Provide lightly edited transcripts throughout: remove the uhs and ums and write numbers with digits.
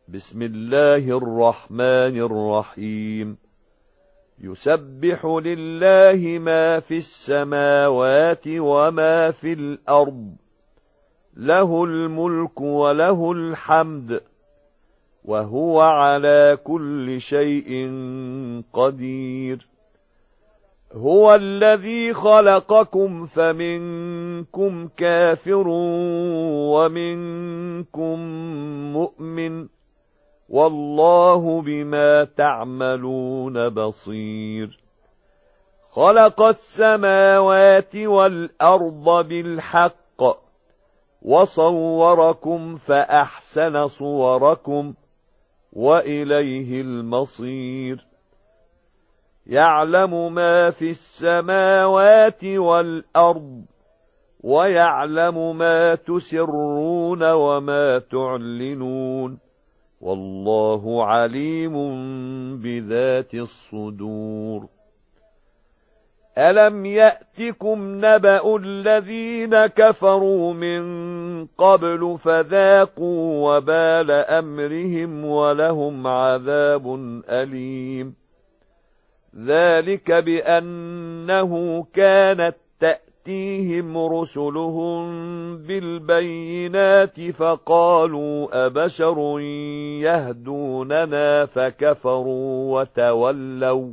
بسم الله الرحمن الرحيم. يسبح لله ما في السماوات وما في الأرض، له الملك وله الحمد، وهو على كل شيء قدير. هو الذي خلقكم فمنكم كافر ومنكم مؤمن، والله بما تعملون بصير. خلق السماوات والأرض بالحق وصوركم فأحسن صوركم وإليه المصير. يعلم ما في السماوات والأرض ويعلم ما تسرون وما تعلنون، والله عليم بذات الصدور. ألم يأتكم نبأ الذين كفروا من قبل فذاقوا وبال أمرهم ولهم عذاب أليم. ذلك بأنه كانت تأتيهم رسلهم بالبينات فقالوا أبشر يهدوننا فكفروا وتولوا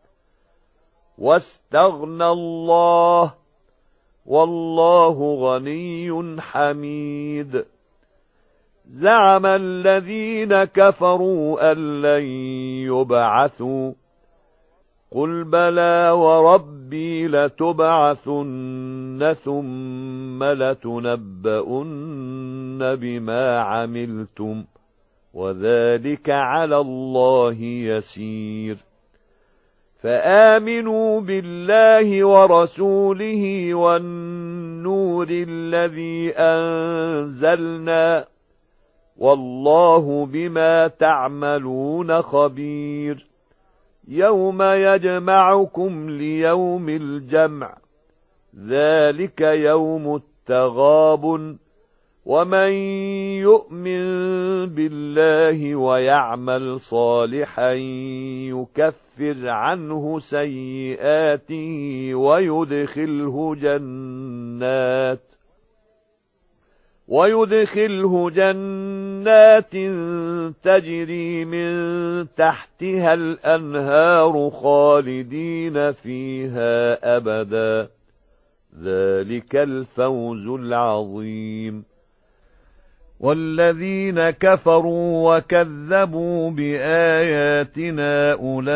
واستغنى الله، والله غني حميد. زعم الذين كفروا أن لن يبعثوا، قل بلى وربي لتبعثن ثم لتنبؤن بما عملتم، وذلك على الله يسير. فآمنوا بالله ورسوله والنور الذي أنزلنا، والله بما تعملون خبير. يوم يجمعكم ليوم الجمع، ذلك يوم التغابن. ومن يؤمن بالله ويعمل صالحا يكفر عنه سيئاته ويدخله جنات تجري من تحتها الأنهار خالدين فيها أبدا، ذلك الفوز العظيم. والذين كفروا وكذبوا بآياتنا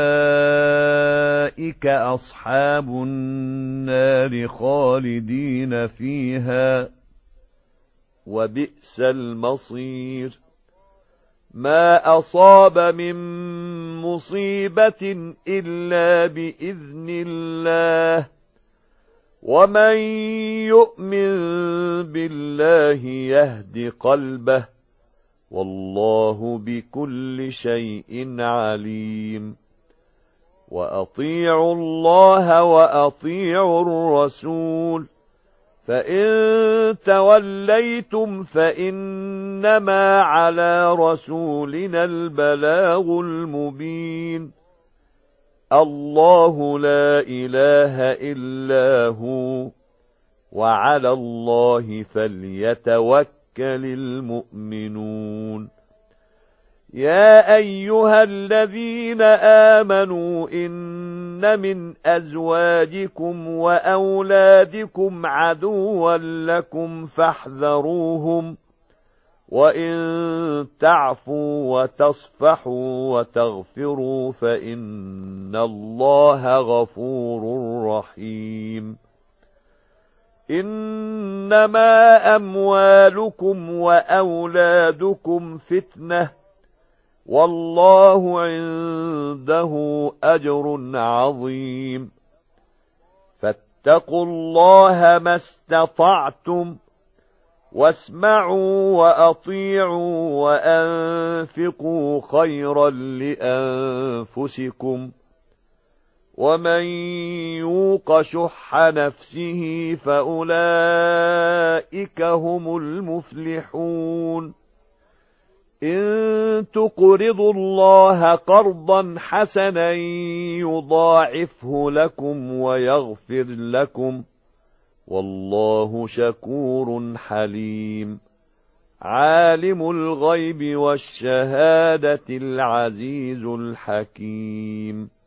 أولئك أصحاب النار خالدين فيها، وبئس المصير. ما أصاب من مصيبة إلا بإذن الله، ومن يؤمن بالله يهد قلبه، والله بكل شيء عليم. وأطيعوا الله وأطيعوا الرسول، فإن توليتم فإنما على رسولنا البلاغ المبين. الله لا إله إلا هو، وعلى الله فليتوكل المؤمنون. يا أيها الذين آمنوا إن من أزواجكم وأولادكم عدوا لكم فاحذروهم، وإن تعفوا وتصفحوا وتغفروا فإن الله غفور رحيم. إنما أموالكم وأولادكم فتنة، والله عنده أجر عظيم. فاتقوا الله ما استطعتم، واسمعوا وأطيعوا وأنفقوا خيرا لأنفسكم، ومن يوق شح نفسه فأولئك هم المفلحون. إن تقرضوا الله قرضا حسنا يضاعفه لكم ويغفر لكم، والله شكور حليم. عالم الغيب والشهادة العزيز الحكيم.